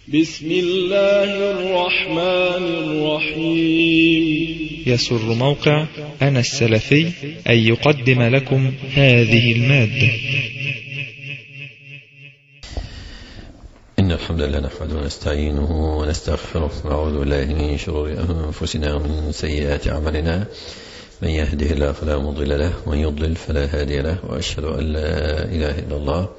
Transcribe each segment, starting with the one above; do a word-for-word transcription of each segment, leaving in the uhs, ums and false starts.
بسم الله الرحمن الرحيم. يسر موقع أنا السلفي أن يقدم لكم هذه المادة. إن الحمد لله نحمده ونستعينه ونستغفره ونعوذ بالله من شرور أنفسنا ومن سيئات أعمالنا، من يهده الله فلا مضل له ومن يضلل فلا هادي له، وأشهد أن لا إله إلا الله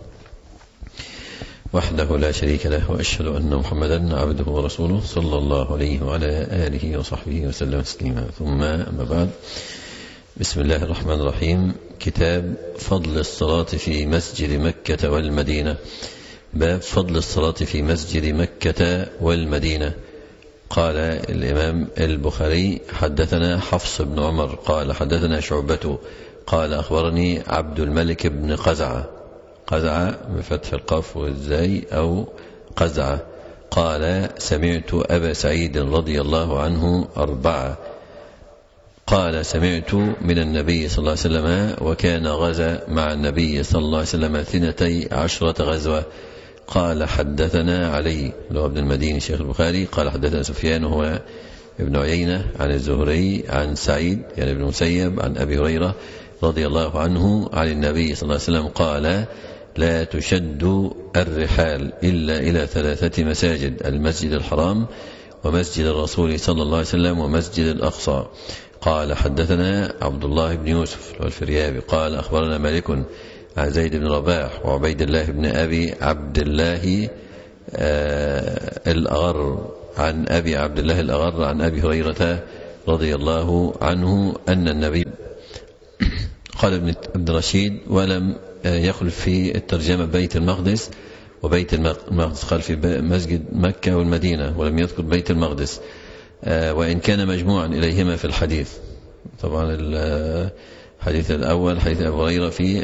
وحده لا شريك له، وأشهد أن محمدا عبده ورسوله صلى الله عليه وعلى آله وصحبه وسلم تسليما. ثم أما بعد، بسم الله الرحمن الرحيم. كتاب فضل الصلاة في مسجد مكة والمدينة. باب فضل الصلاة في مسجد مكة والمدينة. قال الإمام البخاري: حدثنا حفص بن عمر قال حدثنا شعبة قال أخبرني عبد الملك بن قزعة، قزعة بفتح القاف والزاي أو قزعة، قال: سمعت أبا سعيد رضي الله عنه أربعة، قال: سمعت من النبي صلى الله عليه وسلم، وكان غزا مع النبي صلى الله عليه وسلم ثنتي عشرة غزوة. قال: حدثنا علي اللي هو ابن المديني شيخ البخاري قال حدثنا سفيان هو ابن عيينة عن الزهري عن سعيد يعني ابن مسيب عن أبي هريرة رضي الله عنه عن النبي صلى الله عليه وسلم قال: لا تشد الرحال إلا إلى ثلاثة مساجد: المسجد الحرام ومسجد الرسول صلى الله عليه وسلم ومسجد الأقصى. قال: حدثنا عبد الله بن يوسف الفريابي قال أخبرنا مالك عن زيد بن رباح وعبيد الله بن أبي عبد الله آه الأغر عن أبي عبد الله الأغر عن أبي هريرة رضي الله عنه أن النبي قال ابن رشيد ولم يخلف في الترجمة بيت المقدس وبيت المقدس، قال في مسجد مكة والمدينة ولم يذكر بيت المقدس، وإن كان مجموعا إليهما في الحديث. طبعا الحديث الأول حديث أبو هريرة في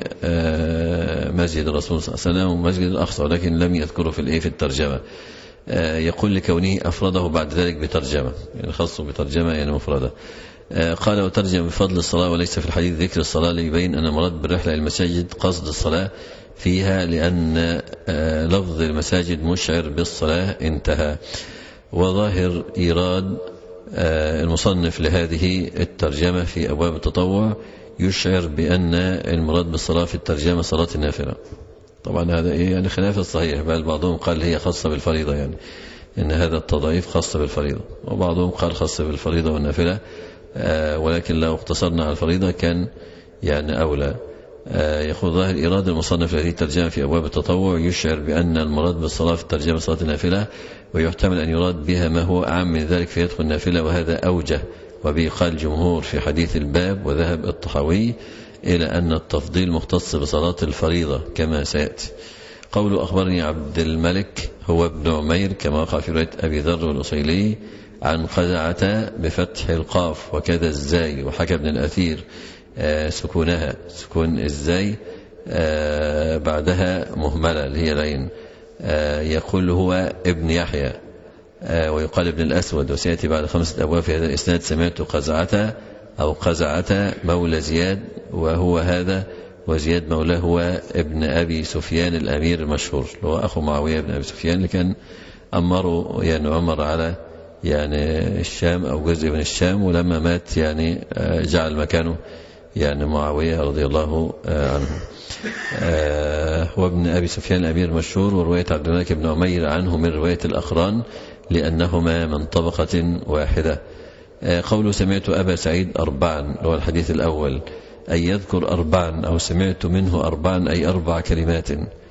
مسجد الرسول صلى الله عليه وسلم ومسجد الأقصى، ولكن لم يذكره في الإيه في الترجمة. يقول لكونه أفرده بعد ذلك بترجمة، يعني خاصه بترجمة يعني مفردة. قال: وترجم بفضل الصلاة، وليس في الحديث ذكر الصلاة ليبين أن مراد بالرحلة المساجد قصد الصلاة فيها، لأن لفظ المساجد مشعر بالصلاة. انتهى. وظاهر إيراد المصنف لهذه الترجمة في أبواب التطوع يشعر بأن المراد بالصلاة في الترجمة صلاة النافلة. طبعا هذا إيه يعني خلاف الصحيح، بل بعضهم قال هي خاصة بالفريضة، يعني إن هذا التضعيف خاصة بالفريضة، وبعضهم قال خاصة بالفريضة والنافلة، آه ولكن لو اقتصرنا على الفريضة كان يعني أولى. آه يقول: ظاهر إيراد المصنف الذي ترجم في أبواب التطوع يشعر بأن المراد بالصلاة في الترجمة صلاة النافلة، ويحتمل أن يراد بها ما هو أعم من ذلك فيدخل النافلة، وهذا أوجه، وبه قال الجمهور في حديث الباب. وذهب الطحاوي إلى أن التفضيل مختص بصلاة الفريضة كما سيأتي. قول أخبرني عبد الملك هو ابن عمير كما وقع في رواية أبي ذر والأصيلي عن قزعة بفتح القاف وكذا الزاي، وحكى ابن الأثير آه سكونها سكون الزاي آه بعدها مهملة اللي هي لين. آه يقول هو ابن يحيى آه ويقال ابن الأسود، وسيأتي بعد خمسة أبواب في هذا الإسناد: سمعت قزعة أو قزعة مولى زياد، وهو هذا، وزياد مولاه هو ابن أبي سفيان الأمير المشهور، هو أخو معاوية بن أبي سفيان اللي كان أمره يعني عمر على يعني الشام أو جزء من الشام، ولما مات يعني جعل مكانه يعني معاوية رضي الله عنه. هو ابن أبي سفيان الأمير المشهور. ورواية عبد الملك بن عمير عنه من رواية الأقران لأنهما من طبقة واحدة. قوله: سمعت أبا سعيد أربعا هو الحديث الأول، أي يذكر أربعا، أو سمعت منه أربعا أي أربع كلمات،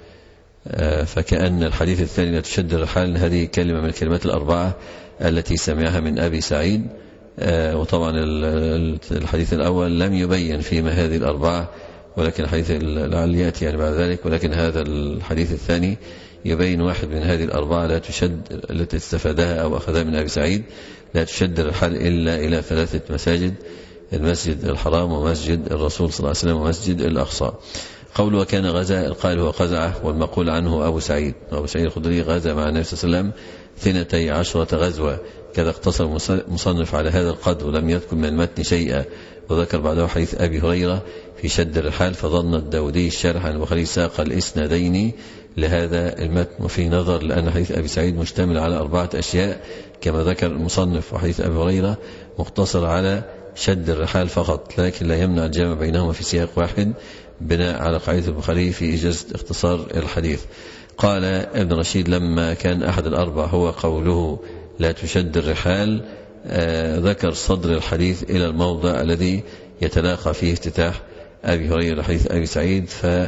فكأن الحديث الثاني لا تشد الرحال هذه كلمة من الكلمات الأربعة التي سمعها من أبي سعيد. وطبعا الحديث الأول لم يبين فيما هذه الأربعة، ولكن الحديث لعل يأتي يعني بعد ذلك، ولكن هذا الحديث الثاني يبين واحد من هذه الأربعة لا تشد التي استفادها أو أخذها من أبي سعيد: لا تشد الرحال إلا إلى ثلاثة مساجد: المسجد الحرام ومسجد الرسول صلى الله عليه وسلم ومسجد الأقصى. قول وكان غزا القائل هو قزعة، والمقول عنه أبو سعيد. أبو سعيد الخدري غزا مع النبي صلى الله عليه وسلم ثنتي عشرة غزوة، كذا اقتصر مصنف على هذا القدر ولم يذكر من المتن شيئا، وذكر بعده حديث أبي هريرة في شد الرحال، فظن الداودي الشارح عن البخاري ساق الإسنادين لهذا المتن، وفي نظر لأن حديث أبي سعيد مشتمل على أربعة أشياء كما ذكر المصنف، وحديث أبي هريرة مقتصر على شد الرحال فقط، لكن لا يمنع الجمع بينهما في سياق واحد بناء على قاعدة البخاري في إجازة اختصار الحديث. قال ابن رشيد لما كان أحد الأربع هو قوله لا تشد الرحال، آه ذكر صدر الحديث إلى الموضع الذي يتلاقى فيه افتتاح أبي هريرة حديث أبي سعيد،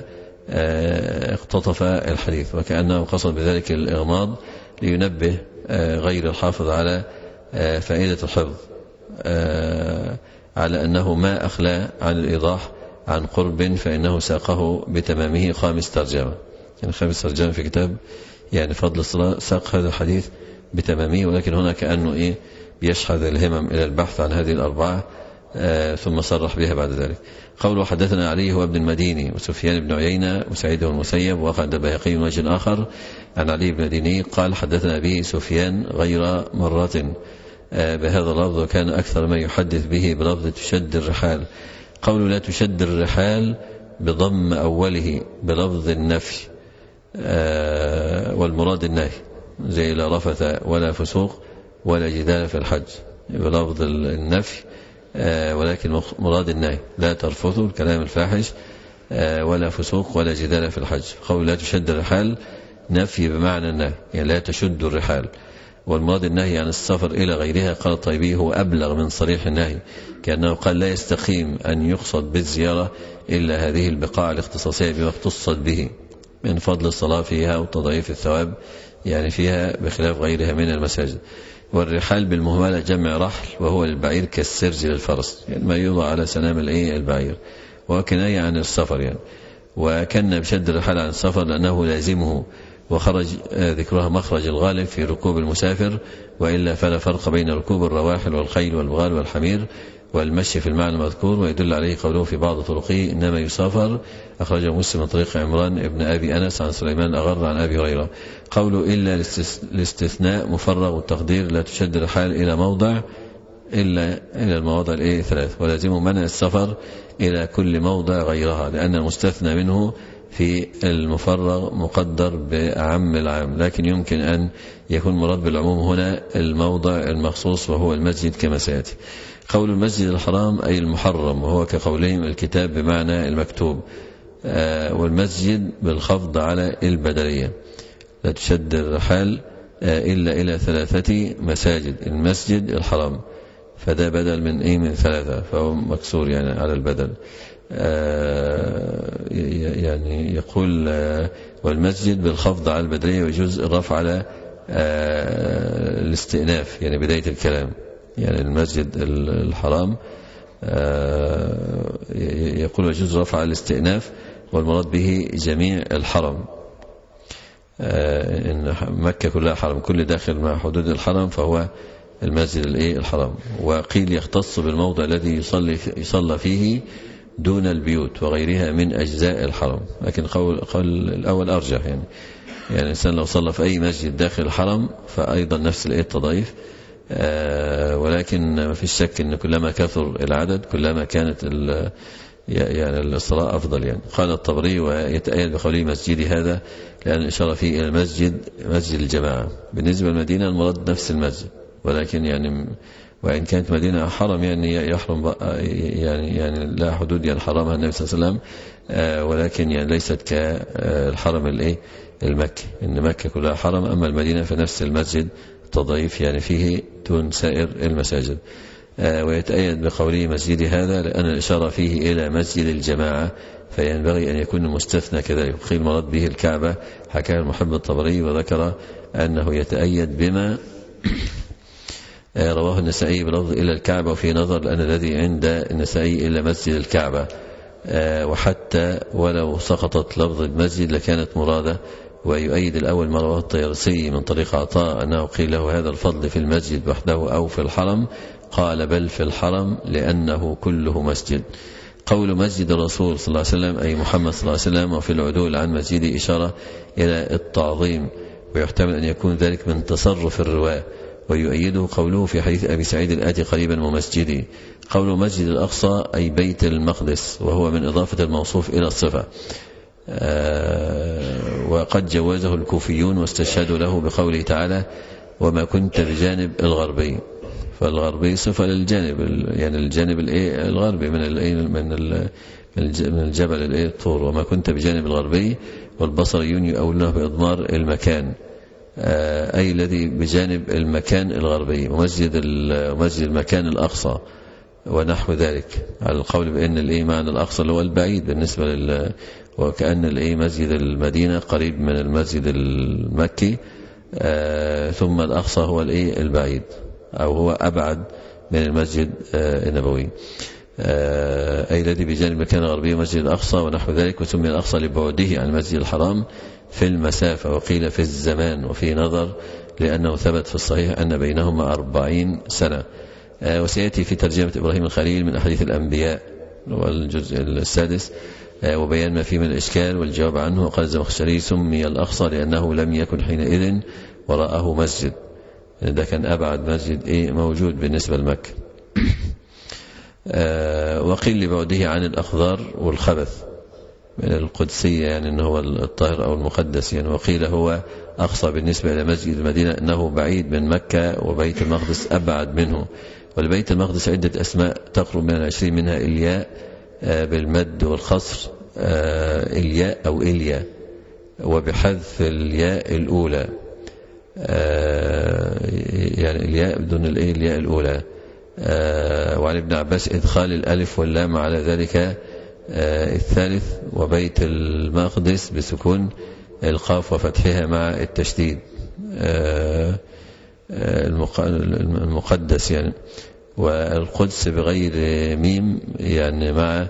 فاقتطف الحديث، وكأنه قصد بذلك الإغماض لينبه آه غير الحافظ على آه فائدة الحفظ، آه على أنه ما أخلى عن الإيضاح عن قرب، فإنه ساقه بتمامه خامس ترجمة، يعني خامس ترجمة في كتاب يعني فضل الصلاة ساق هذا الحديث بتمامه، ولكن هنا كأنه إيه بيشحذ الهمم إلى البحث عن هذه الأربعة آه ثم صرح بها بعد ذلك. قوله حدثنا علي هو ابن المديني وسفيان بن عيينة وسعيد بن المسيب، وقد البيهقي من وجه آخر عن علي بن المديني قال حدثنا به سفيان غير مرة آه بهذا اللفظ، وكان أكثر ما يحدث به بلفظ تشد الرحال. قول لا تشد الرحال بضم أوله بلفظ النفي آه والمراد النهي، زي لا رفث ولا فسوق ولا جدال في الحج بلفظ النفي آه ولكن مراد النهي، لا ترفثوا الكلام الفاحش آه ولا فسوق ولا جدال في الحج. قول لا تشد الرحال نفي بمعنى النهي، يعني لا تشد الرحال، والمراد النهي عن السفر إلى غيرها. قال الطيبي هو أبلغ من صريح النهي، كأنه قال لا يستقيم أن يقصد بالزيارة إلا هذه البقاع الاختصاصية بما اختصت به من فضل الصلاة فيها وتضعيف الثواب يعني فيها بخلاف غيرها من المساجد. والرحال بالمهملة جمع رحل، وهو للبعير كالسرج للفرس، يعني ما يوضع على سنام البعير، وكناية عن السفر يعني. وكان بشد الرحال عن السفر لأنه لازمه، وخرج ذكرها مخرج الغالب في ركوب المسافر، وإلا فلا فرق بين ركوب الرواحل والخيل والبغال والحمير والمشي في المعنى المذكور. ويدل عليه قوله في بعض طرقه إنما يسافر، أخرجه مسلم من طريق عمران ابن أبي أنس عن سليمان الأغر عن أبي هريرة. قوله إلا الاستثناء مفرغ، والتقدير لا تشد الرحال إلى موضع إلا إلى المواضع الإيه ثلاث، ولازم منع السفر إلى كل موضع غيرها، لأن المستثنى منه في المفرغ مقدر بأعم العام، لكن يمكن أن يكون مراد بالعموم هنا الموضع المخصوص وهو المسجد كما سيأتي. قول المسجد الحرام أي المحرم، وهو كقولهم الكتاب بمعنى المكتوب، آه والمسجد بالخفض على البدلية. لا تشد الرحال آه إلا إلى ثلاثة مساجد، المسجد الحرام فده بدل من إيه من ثلاثة، فهو مكسور يعني على البدل. آه يعني يقول آه والمسجد بالخفض على البدلية، ويجوز الرفع على آه الاستئناف يعني بداية الكلام، يعني المسجد الحرام آه يقول ويجوز رفع على الاستئناف، والمراد به جميع الحرم، آه إن مكة كلها حرم، كل داخل مع حدود الحرم فهو المسجد الحرام. وقيل يختص بالموضع الذي يصلي يصلى فيه دون البيوت وغيرها من أجزاء الحرم، لكن قول, قول الأول أرجح، يعني يعني الإنسان لو صلى في أي مسجد داخل الحرم فأيضا نفس التضعيف، آه ولكن ما فيش شك أن كلما كثر العدد كلما كانت يعني الصلاة أفضل. يعني قال الطبري ويتأيد بقوله مسجد هذا لأن الإشارة فيه إلى المسجد مسجد الجماعة. بالنسبة للمدينة المراد نفس المسجد، ولكن يعني وإن كانت مدينة حرم يعني يحرم يعني يعني لا حدود يعني حرمها النبي صلى الله عليه وسلم، آه ولكن يعني ليست كالحرم الايه المكي، إن مكة كلها حرم، أما المدينة فنفس المسجد تضعيف يعني فيه دون سائر المساجد. آه ويتأيد بقوله مسجد هذا لأن الإشارة فيه إلى مسجد الجماعة، فينبغي أن يكون المستثنى كذلك. قيل مراد به الكعبة، حكاه المحب الطبري وذكر أنه يتأيد بما رواه النسائي بلفظ إلى الكعبة، وفي نظر لأن الذي عند النسائي إلى مسجد الكعبة، وحتى ولو سقطت لفظ المسجد لكانت مرادة. ويؤيد الأول ما رواه الطيرسي من طريق عطاء أنه قيل له هذا الفضل في المسجد وحده أو في الحرم، قال بل في الحرم لأنه كله مسجد. قول مسجد الرسول صلى الله عليه وسلم أي محمد صلى الله عليه وسلم، وفي العدول عن مسجد إشارة إلى التعظيم، ويحتمل أن يكون ذلك من تصرف الرواة، ويؤيده قوله في حديث أبي سعيد الآتي قريبا ومسجدي. قول مسجد الأقصى أي بيت المقدس، وهو من إضافة الموصوف إلى الصفة. آه وقد جوزه الكوفيون واستشهدوا له بقوله تعالى وما كنت بجانب الغربي، فالغربي صفة للجانب، يعني الجانب الغربي من من الجبل الطور، وما كنت بجانب الغربي، والبصريون يؤولونه بإضمار المكان أي الذي بجانب المكان الغربي، ومسجد ومسجد المكان الأقصى ونحو ذلك، على القول بأن الإيه معنى الأقصى اللي هو البعيد بالنسبة لل، وكأن الإيه مسجد المدينة قريب من المسجد المكي، آه ثم الأقصى هو الإيه البعيد أو هو أبعد من المسجد آه النبوي، آه أي الذي بجانب المكان الغربي مسجد الأقصى ونحو ذلك. وسمي الأقصى لبعده عن المسجد الحرام في المسافة، وقيل في الزمان، وفي نظر لأنه ثبت في الصحيح أن بينهما أربعين سنة. آه وسيأتي في ترجمة إبراهيم الخليل من أحاديث الأنبياء والجزء السادس آه وبيان ما فيه من الإشكال والجواب عنه. وقال الزمخشري سمي الأقصى لأنه لم يكن حينئذ وراءه مسجد، ده كان أبعد مسجد إيه موجود بالنسبة لمكة. آه وقيل لبعده عن الأخضار والخبث من القدسية، يعني أنه هو الطاهر أو المقدس يعني. وقيل هو أقصى بالنسبة إلى مسجد المدينة أنه بعيد من مكة، وبيت المقدس أبعد منه. والبيت المقدس عدة أسماء تقرب من العشرين، منها إلياء آه بالمد والخصر، آه إلياء أو إليا، وبحذف الياء الأولى، آه يعني الياء بدون الايه الياء الأولى. آه وعن ابن عباس إدخال الألف واللام على ذلك آه الثالث. وبيت المقدس بسكون القاف وفتحها مع التشديد، آه المقدس يعني. والقدس بغير ميم يعني مع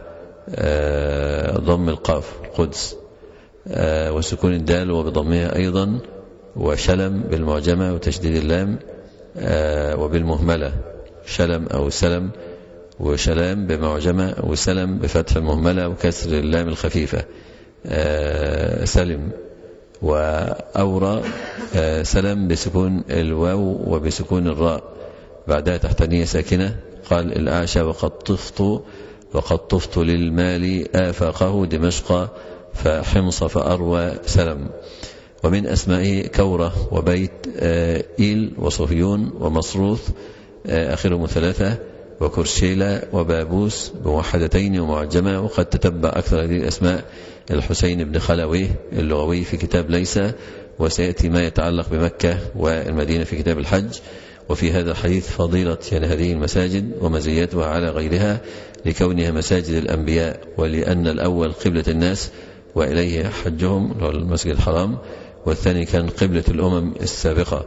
آه ضم القاف القدس، آه وسكون الدال وبضمها أيضا. وشلم بالمعجمة وتشديد اللام، آه وبالمهملة شلم أو سلم، وشلام بمعجمة، وسلم بفتح المهملة وكسر اللام الخفيفة، آه سلم. وأورى آه سلم بسكون الواو وبسكون الراء بعدها تحتانية ساكنة. قال الأعشى وقد طفت وقد طفت للمال آفاقه دمشق فحمص فأروى سلم. ومن أسمائه كورة وبيت إيل وصفيون ومصروث آخرهم ثلاثة، وكرشيلة وبابوس بوحدتين ومعجمة. وقد تتبع أكثر هذه الأسماء الحسين بن خلويه اللغوي في كتاب ليس، وسيأتي ما يتعلق بمكة والمدينة في كتاب الحج. وفي هذا الحديث فضيلة يعني هذه المساجد ومزيتها على غيرها لكونها مساجد الأنبياء، ولأن الأول قبلة الناس وإليه حجهم المسجد الحرام، والثاني كان قبلة الأمم السابقة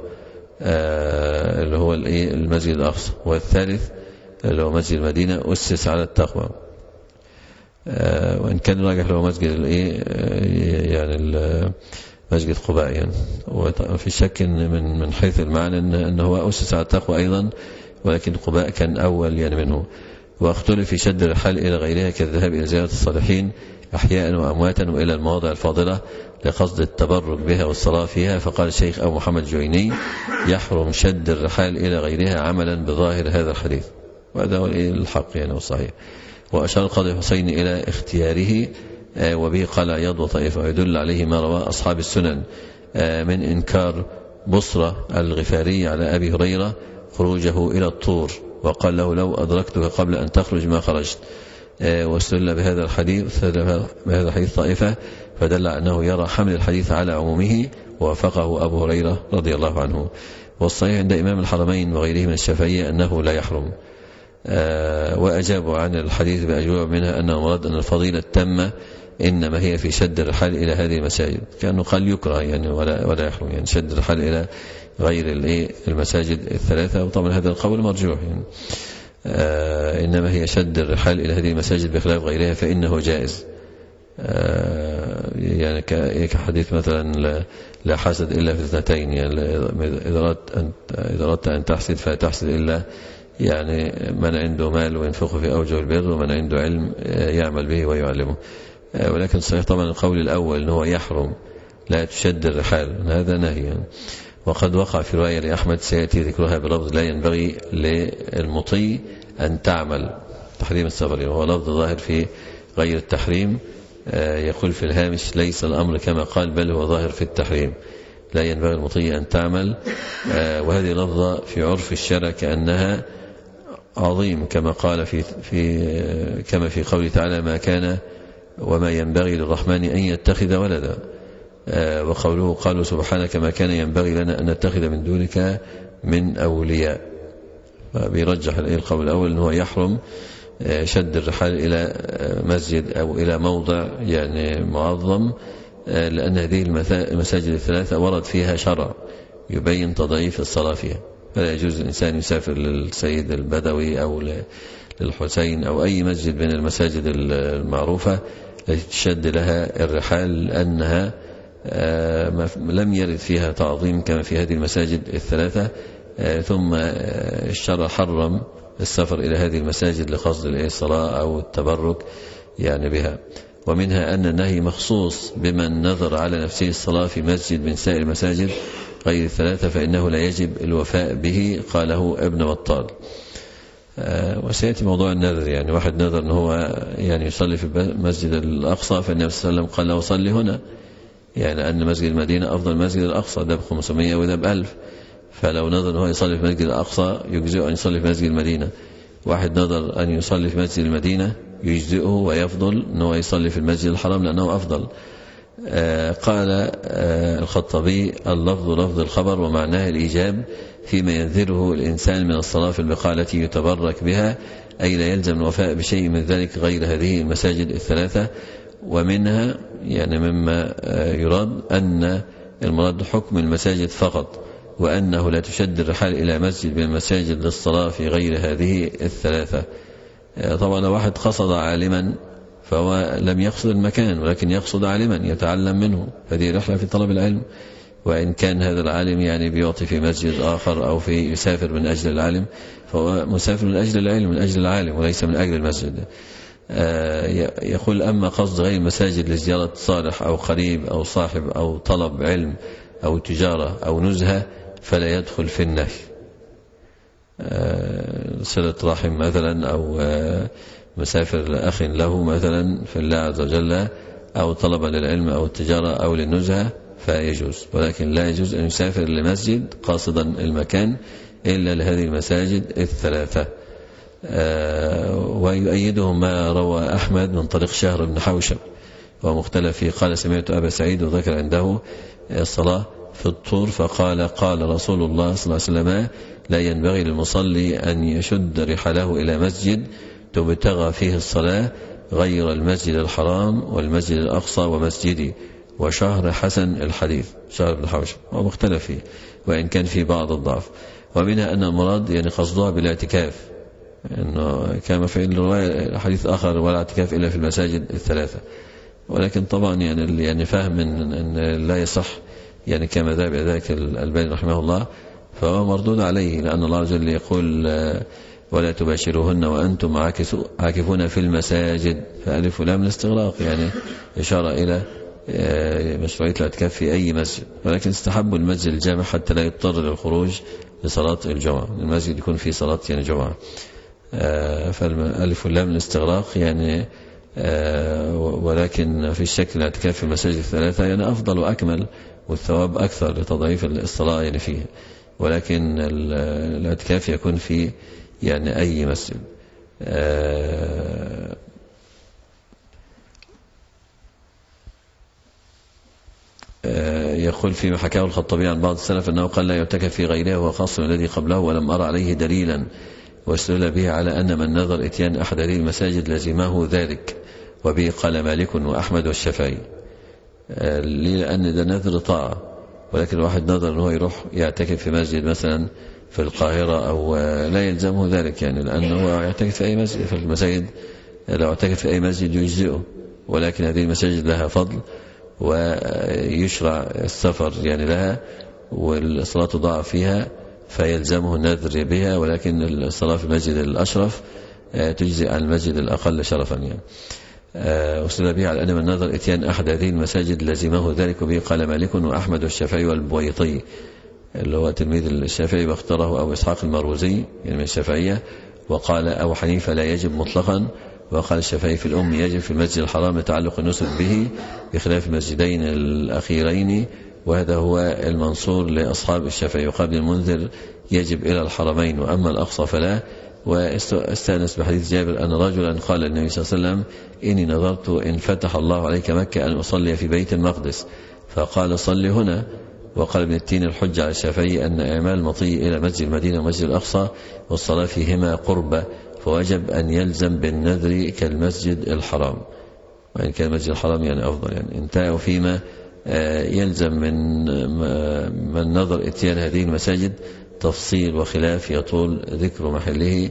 آه اللي هو المسجد الأقصى، والثالث اللي هو مسجد المدينة أسس على التقوى. آه وإن كان راجح له مسجد الإيه يعني مسجد قباء يعني، وفي شك من من حيث المعنى أنه هو أسس على التقوى أيضا، ولكن قباء كان أول يعني منه. واختلف في شد الرحال إلى غيرها كالذهاب إلى زيارة الصالحين أحياء وأمواتا وإلى المواضع الفاضلة لقصد التبرك بها والصلاة فيها. فقال الشيخ أبو محمد الجويني يحرم شد الرحال إلى غيرها عملا بظاهر هذا الحديث، وهذا هو الحق يعني والصحيح. وأشار القاضي حسين إلى اختياره وبه قال عياض وطائفة، ويدل عليه ما روى أصحاب السنن من إنكار بصرة الغفاري على أبي هريرة خروجه إلى الطور، وقال له لو أدركتك قبل أن تخرج ما خرجت. واستدل بهذا الحديث بهذا الحديث طائفة فدل أنه يرى حمل الحديث على عمومه، ووافقه أبو هريرة رضي الله عنه. والصحيح عند إمام الحرمين وغيره من الشافعية أنه لا يحرم. وأجابوا عن الحديث بأجواب منها أنه مراد أن الفضيلة التامة إنما هي في شد الرحال إلى هذه المساجد، كأنه قال يكره يعني ولا ولا يحرم يعني شد الرحال إلى غير المساجد الثلاثة. وطبعا هذا القول مرجوح يعني. آه إنما هي شد الرحال إلى هذه المساجد بخلاف غيرها فإنه جائز. آه يعني كحديث مثلا لا, لا حسد إلا في اثنتين، يعني إذا أردت أن إذا أردت أن تحسد فلا تحسد إلا يعني من عنده مال وينفقه في أوجه البر، ومن عنده علم يعمل به ويعلمه. ولكن صحيح طبعا القول الأول أنه يحرم لا تشد الرحال، هذا نهي. وقد وقع في رواية لأحمد سيأتي ذكرها بلفظ لا ينبغي للمطي أن تعمل، تحريم السفر، وهو لفظ ظاهر في غير التحريم. يقول في الهامش ليس الأمر كما قال بل هو ظاهر في التحريم، لا ينبغي المطي أن تعمل. وهذه لفظة في عرف الشرع كأنها عظيم، كما قال في في كما في قوله تعالى ما كان وما ينبغي للرحمن أن يتخذ ولدا. وقوله قالوا سبحانك ما كان ينبغي لنا أن نتخذ من دونك من أولياء. فبيرجح القول الأول أنه يحرم شد الرحال إلى مسجد أو إلى موضع يعني معظم، لأن هذه المساجد الثلاثة ورد فيها شرع يبين تضعيف الصلاة فيها، فلا يجوز الإنسان يسافر للسيد البدوي أو للحسين أو أي مسجد من المساجد المعروفة تشد لها الرحال، لأنها لم يرد فيها تعظيم كما في هذه المساجد الثلاثة. ثم الشرع حرم السفر إلى هذه المساجد لقصد الصلاة أو التبرك يعني بها. ومنها أن النهي مخصوص بمن نظر على نفسه الصلاة في مسجد من سائر المساجد غير الثلاثة فإنه لا يجب الوفاء به، قاله ابن بطال. وسيأتي موضوع النذر، يعني واحد نذر أنه هو يعني يصلي في المسجد الأقصى، فالنبي صلى الله عليه وسلم قال له صلي هنا، يعني أن مسجد المدينة أفضل مسجد الأقصى، ده بخمسمائة وده بألف، فلو نظر أنه يصلي في مسجد الأقصى يجزئه أن يصلي في مسجد المدينة. واحد نظر أن يصلي في مسجد المدينة يجزئه ويفضل أنه يصلي في المسجد الحرام لأنه أفضل. آه قال آه الخطابي اللفظ لفظ الخبر ومعناه الإيجاب فيما ينذره الإنسان من الصلاة في البقاع التي يتبرك بها، أي لا يلزم الوفاء بشيء من ذلك غير هذه المساجد الثلاثة. ومنها يعني مما آه يراد أن المراد حكم المساجد فقط، وأنه لا تشد الرحال إلى مسجد من المساجد للصلاة في غير هذه الثلاثة. طبعا لو واحد قصد عالما فهو لم يقصد المكان ولكن يقصد عالما يتعلم منه، هذه رحلة في طلب العلم. وإن كان هذا العالم يعني بيعطي في مسجد آخر أو في يسافر من أجل العالم، فهو مسافر من أجل العلم من أجل العالم وليس من أجل المسجد. يقول أما قصد غير المساجد لزيارة صالح أو قريب أو صاحب أو طلب علم أو تجارة أو نزهة فلا يدخل في النهي. صلة رحم مثلا أو مسافر لأخ له مثلا في الله عز وجل أو طلب للعلم أو التجارة أو للنزهة فيجوز، ولكن لا يجوز أن يسافر لمسجد قاصدا المكان إلا لهذه المساجد الثلاثة. ويؤيده ما روى أحمد من طريق شهر بن حوشب ومختلف فيه، قال سمعت أبا سعيد وذكر عنده الصلاة في الطور فقال قال رسول الله صلى الله عليه وسلم لا ينبغي للمصلي أن يشد رحله إلى مسجد تبتغى فيه الصلاة غير المسجد الحرام والمسجد الأقصى ومسجدي. وشهر حسن الحديث شهر بن حوشب ومختلف فيه وإن كان في بعض الضعف. ومنها أن المراد يعني قصدها بالاعتكاف، إنه كما في الرواية حديث آخر ولا اعتكاف إلا في المساجد الثلاثة، ولكن طبعا يعني اللي يعني فاهم أن لا يصح يعني كما ذهب إلى ذلك الألباني رحمه الله فهو مردود عليه، لأن الله عز وجل يقول ولا تباشروهن وأنتم عاكفون في المساجد، فألف ولام الاستغراق يعني إشارة إلى مشروعية الاعتكاف في أي مسجد، ولكن استحبوا المسجد الجامع حتى لا يضطر للخروج لصلاة الجمعة، المسجد يكون فيه صلاة يعني جمعة. فالألف واللام الاستغراق يعني ولكن في الشكل الاعتكاف في المساجد الثلاثة يعني أفضل وأكمل والثواب أكثر لتضعيف الصلاة يعني فيه، ولكن الاعتكاف يكون في يعني أي مسجد. يقول فيما حكاه الخطابي عن بعض السلف أنه قال لا يعتكف في غيره وهو خاص من الذي قبله، ولم أرى عليه دليلا واستدل به على أن من نظر إتيان أحد هذه المساجد لزمه ذلك، وبه قال مالك وأحمد والشافعي. لأن ده نذر طاعة، ولكن الواحد نظر أنه يروح يعتكف في مسجد مثلا في القاهرة أو لا يلزمه ذلك، يعني لأنه يعتكف في أي مسجد، في المساجد لو اعتكف في أي مسجد يجزئه، ولكن هذه المساجد لها فضل ويشرع السفر يعني لها والصلاة تضاعف فيها، فيلزمه النذر بها، ولكن الصلاة في المسجد الأشرف تجزئ عن المسجد الأقل شرفا يعني. أستدل به على أن من نظر إتيان أحد هذه المساجد لزمه ذلك، به قال مالك وأحمد والشافعي والبويطي اللي هو تلميذ الشافعي واختاره أبو إسحاق المروزي يعني من الشافعية، وقال أبو حنيفة لا يجب مطلقا، وقال الشافعي في الأم يجب في المسجد الحرام لتعلق النسك به بخلاف المسجدين الأخيرين، وهذا هو المنصور لأصحاب الشافعي. وقال ابن المنذر يجب إلى الحرمين، وأما الأقصى فلا. واستأنس بحديث جابر أن رجلا قال للنبي صلى الله عليه وسلم إني نظرت إن فتح الله عليك مكة أن أصلي في بيت المقدس، فقال صل هنا. وقال ابن التين الحج على الشافعي أن إعمال المطي إلى مسجد المدينة ومسجد الأقصى والصلاة فيهما قربة، فوجب أن يلزم بالنذر كالمسجد الحرام، وإن كان المسجد الحرام يعني أفضل يعني. انتهى فيما يلزم من من نظر اتيان هذه المساجد تفصيل وخلاف يطول ذكر محله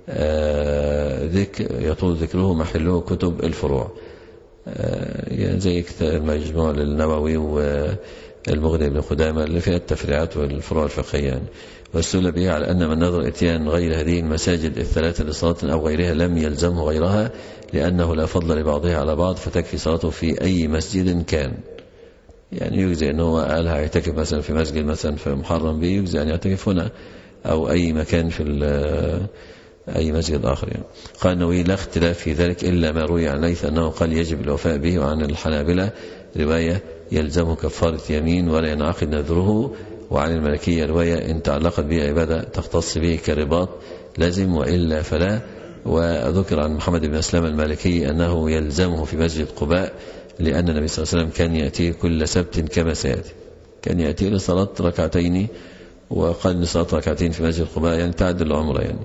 ذكر يطول ذكره محله كتب الفروع يعني زي المجموع للنووي والمغني بن قدامة اللي فيها التفريعات والفروع الفقهية يعني. واستدل به على أن من نظر اتيان غير هذه المساجد الثلاثة لصلاة أو غيرها لم يلزمه غيرها، لأنه لا فضل لبعضها على بعض، فتكفي صلاته في أي مسجد كان. يعني يجزي أنه قالها يعتكف مثلا في مسجد مثلا في محرم به، يجزي أن يعتكف هنا أو أي مكان في أي مسجد آخر يعني. قال النووي لا اختلاف في ذلك إلا ما روي عن ليث أنه قال يجب الوفاء به، وعن الحنابلة رواية يلزمه كفارة يمين ولا ينعقد نذره، وعن المالكية رواية إن تعلقت به عبادة تختص به كرباط لازم وإلا فلا. وذكر عن محمد بن أسلم المالكي أنه يلزمه في مسجد قباء، لأن النبي صلى الله عليه وسلم كان يأتيه كل سبت كما سيأتي، كان يأتيه لصلاة ركعتين، وقال لصلاة ركعتين في مسجد قباء يعني تعدل العمرة يعني.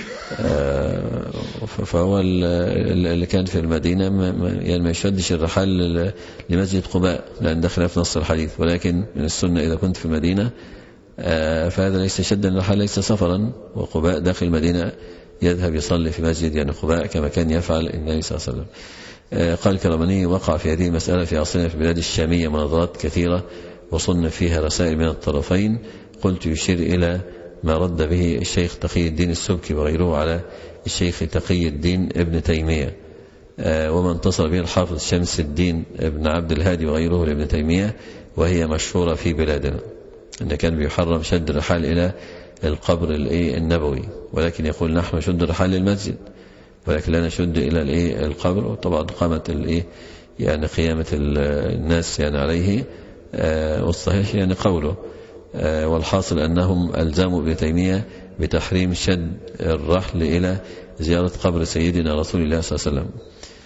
فهو اللي كان في المدينة يعني ما يشدش الرحال لمسجد قباء لأن دخل في نص الحديث، ولكن من السنة إذا كنت في المدينة فهذا ليس شدا الرحال، ليس سفرا، وقباء داخل المدينة يذهب يصلي في مسجد يعني قباء كما كان يفعل النبي صلى الله عليه وسلم. قال الكرماني وقع في هذه المسألة في عصرنا في البلاد الشامية مناظرات كثيرة وصنف فيها رسائل من الطرفين، قلت يشير إلى ما رد به الشيخ تقي الدين السبكي وغيره على الشيخ تقي الدين ابن تيمية، وما انتصر به الحافظ شمس الدين ابن عبد الهادي وغيره لابن تيمية، وهي مشهورة في بلادنا أن كان بيحرم شد الرحال إلى القبر النبوي، ولكن يقول نحن نشد الرحال للمسجد ولكن لا نشد إلى القبر. وطبعا قامت يعني قيامة الناس يعني عليه، والصحيح يعني قوله. والحاصل أنهم ألزموا ابن تيمية بتحريم شد الرحل إلى زيارة قبر سيدنا رسول الله صلى الله عليه وسلم.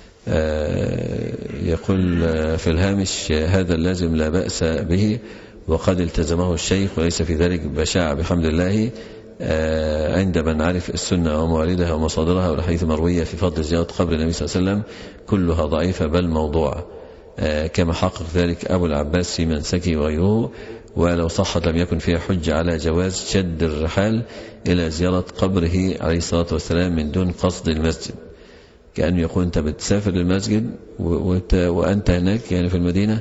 يقول في الهامش هذا اللازم لا بأس به وقد التزمه الشيخ، وليس في ذلك بشاعة بحمد الله عند من عرف السنة ومواردها ومصادرها، والحديث مروية في فضل زيارة قبر النبي صلى الله عليه وسلم كلها ضعيفة بل موضوعة، كما حقق ذلك أبو العباس في منسكي وغيره. ولو صحت لم يكن فيها حجة على جواز شد الرحال إلى زيارة قبره عليه الصلاة والسلام من دون قصد المسجد، كأنه يقول أنت بتسافر للمسجد وأنت هناك يعني في المدينة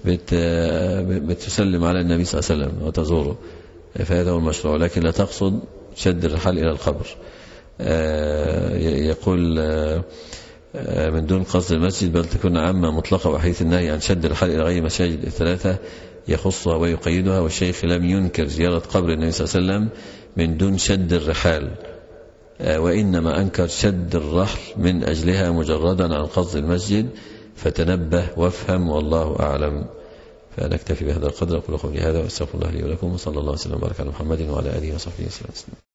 بتسلم على النبي صلى الله عليه وسلم وتزوره، فهذا هو المشروع، لكن لا تقصد شد الرحال إلى القبر. يقول من دون قصد المسجد بل تكون عامة مطلقة، وحيث النهي عن شد الرحال إلى غير مساجد الثلاثة يخصها ويقيدها، والشيخ لم ينكر زيارة قبر النبي صلى الله عليه وسلم من دون شد الرحال، وإنما أنكر شد الرحل من أجلها مجردا عن قصد المسجد، فتنبه وافهم والله أعلم. فنكتفي بهذا القدر، أقول قولي هذا واستغفر الله لي ولكم، وصلى الله وسلم وبارك على محمد وعلى آله وصحبه وسلم.